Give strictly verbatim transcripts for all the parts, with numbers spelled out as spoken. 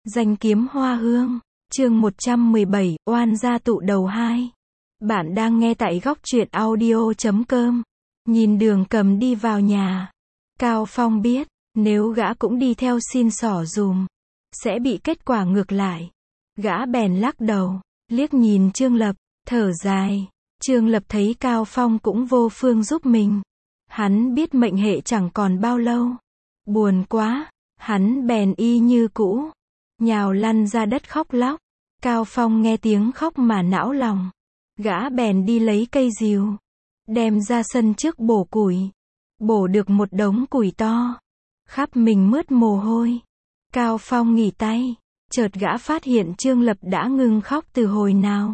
Danh kiếm hoa hương, chương một trăm mười bảy, oan gia tụ đầu hai. Bạn đang nghe tại góc truyện audio chấm com. Nhìn Đường Cầm đi vào nhà. Cao Phong biết, nếu gã cũng đi theo xin xỏ dùm, sẽ bị kết quả ngược lại. Gã bèn lắc đầu, liếc nhìn Trương Lập, thở dài. Trương Lập thấy Cao Phong cũng vô phương giúp mình. Hắn biết mệnh hệ chẳng còn bao lâu. Buồn quá, hắn bèn y như cũ, nhào lăn ra đất khóc lóc. Cao Phong nghe tiếng khóc mà não lòng. Gã bèn đi lấy cây rìu, đem ra sân trước bổ củi. Bổ được một đống củi to, khắp mình mướt mồ hôi. Cao Phong nghỉ tay, chợt gã phát hiện Trương Lập đã ngừng khóc từ hồi nào.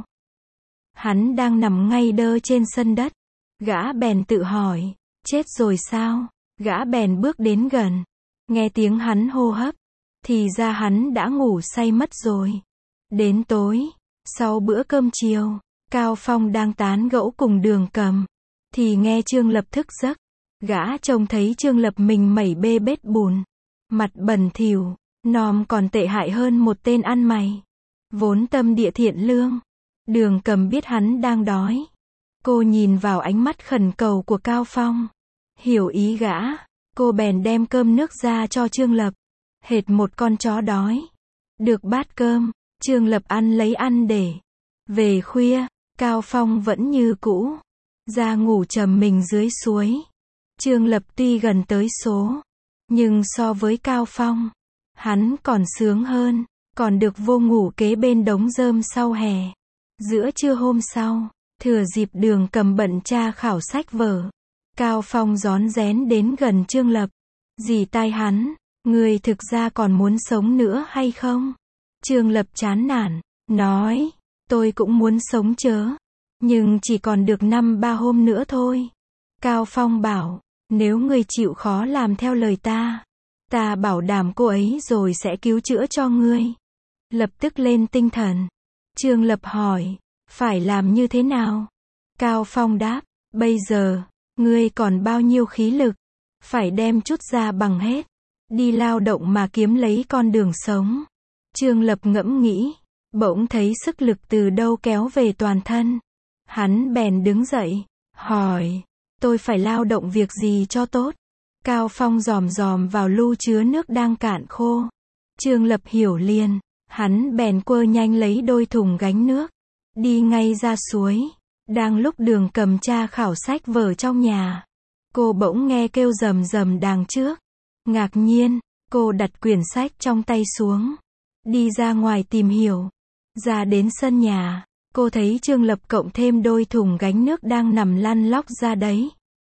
Hắn đang nằm ngay đơ trên sân đất. Gã bèn tự hỏi, chết rồi sao? Gã bèn bước đến gần, nghe tiếng hắn hô hấp, thì ra hắn đã ngủ say mất rồi. Đến tối, sau bữa cơm chiều, Cao Phong đang tán gẫu cùng Đường Cầm, thì nghe Trương Lập thức giấc. Gã trông thấy Trương Lập mình mẩy bê bết bùn, mặt bẩn thỉu, nòm còn tệ hại hơn một tên ăn mày. Vốn tâm địa thiện lương, Đường Cầm biết hắn đang đói. Cô nhìn vào ánh mắt khẩn cầu của Cao Phong, hiểu ý gã, cô bèn đem cơm nước ra cho Trương Lập, hệt một con chó đói. Được bát cơm, Trương Lập ăn lấy ăn để. Về khuya, Cao Phong vẫn như cũ, ra ngủ trầm mình dưới suối. Trương Lập tuy gần tới số, nhưng so với Cao Phong, hắn còn sướng hơn, còn được vô ngủ kế bên đống rơm sau hè. Giữa trưa hôm sau, thừa dịp Đường Cầm bận tra khảo sách vở, Cao Phong rón rén đến gần Trương Lập, dì tai hắn, người thực ra còn muốn sống nữa hay không? Trương Lập chán nản, nói, tôi cũng muốn sống chớ, nhưng chỉ còn được năm ba hôm nữa thôi. Cao Phong bảo, nếu người chịu khó làm theo lời ta, ta bảo đảm cô ấy rồi sẽ cứu chữa cho ngươi. Lập tức lên tinh thần. Trương Lập hỏi, phải làm như thế nào? Cao Phong đáp, bây giờ, ngươi còn bao nhiêu khí lực? Phải đem chút ra bằng hết, đi lao động mà kiếm lấy con đường sống. Trương Lập ngẫm nghĩ, bỗng thấy sức lực từ đâu kéo về toàn thân. Hắn bèn đứng dậy, hỏi, tôi phải lao động việc gì cho tốt? Cao Phong dòm dòm vào lu chứa nước đang cạn khô. Trương Lập hiểu liền, hắn bèn quơ nhanh lấy đôi thùng gánh nước, đi ngay ra suối. Đang lúc Đường Cầm tra khảo sách vở trong nhà, cô bỗng nghe kêu rầm rầm đằng trước. Ngạc nhiên, cô đặt quyển sách trong tay xuống, đi ra ngoài tìm hiểu. Ra đến sân nhà, cô thấy Trương Lập cộng thêm đôi thùng gánh nước đang nằm lăn lóc ra đấy.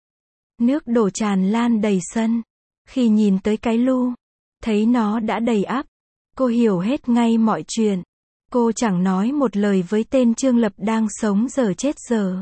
Nước đổ tràn lan đầy sân. Khi nhìn tới cái lu, thấy nó đã đầy ắp, cô hiểu hết ngay mọi chuyện. Cô chẳng nói một lời với tên Trương Lập đang sống dở chết dở,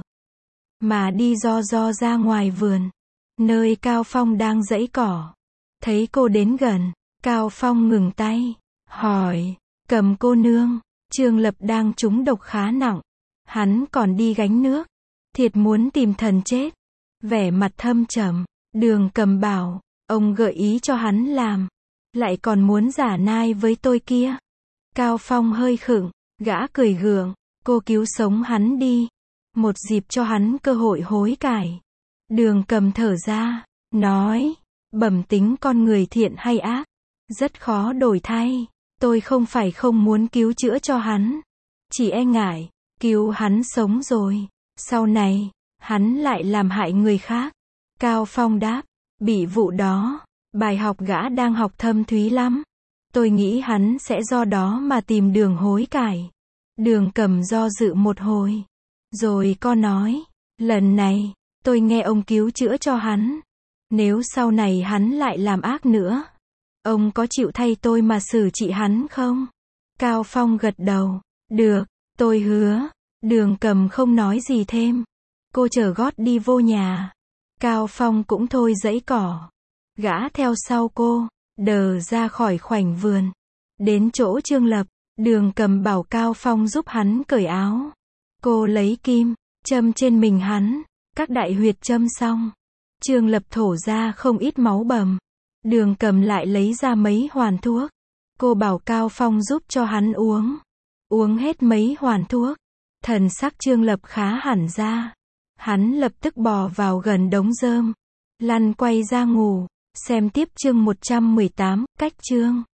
mà đi ro ro ra ngoài vườn, nơi Cao Phong đang giãy cỏ. Thấy cô đến gần, Cao Phong ngừng tay, hỏi, Cầm cô nương, Trương Lập đang trúng độc khá nặng, hắn còn đi gánh nước, thiệt muốn tìm thần chết. Vẻ mặt thâm trầm, Đường Cầm bảo, ông gợi ý cho hắn làm, lại còn muốn giả nai với tôi kia. Cao Phong hơi khựng, gã cười gượng, cô cứu sống hắn đi, một dịp cho hắn cơ hội hối cải. Đường Cầm thở ra, nói, bẩm tính con người thiện hay ác, rất khó đổi thay. Tôi không phải không muốn cứu chữa cho hắn, chỉ e ngại, cứu hắn sống rồi, sau này, hắn lại làm hại người khác. Cao Phong đáp, bị vụ đó, bài học gã đang học thâm thúy lắm. Tôi nghĩ hắn sẽ do đó mà tìm đường hối cải. Đường Cầm do dự một hồi, rồi có nói, lần này, tôi nghe ông cứu chữa cho hắn. Nếu sau này hắn lại làm ác nữa, ông có chịu thay tôi mà xử trị hắn không? Cao Phong gật đầu, được, tôi hứa. Đường Cầm không nói gì thêm. Cô chở gót đi vô nhà. Cao Phong cũng thôi giãy cỏ. Gã theo sau cô, đờ ra khỏi khoảnh vườn. Đến chỗ Trương Lập, Đường Cầm bảo Cao Phong giúp hắn cởi áo. Cô lấy kim, châm trên mình hắn, các đại huyệt châm xong. Trương Lập thổ ra không ít máu bầm. Đường Cầm lại lấy ra mấy hoàn thuốc. Cô bảo Cao Phong giúp cho hắn uống. Uống hết mấy hoàn thuốc. Thần sắc Trương Lập khá hẳn ra. Hắn lập tức bò vào gần đống rơm. Lăn quay ra ngủ. Xem tiếp chương một trăm mười tám, cách chương.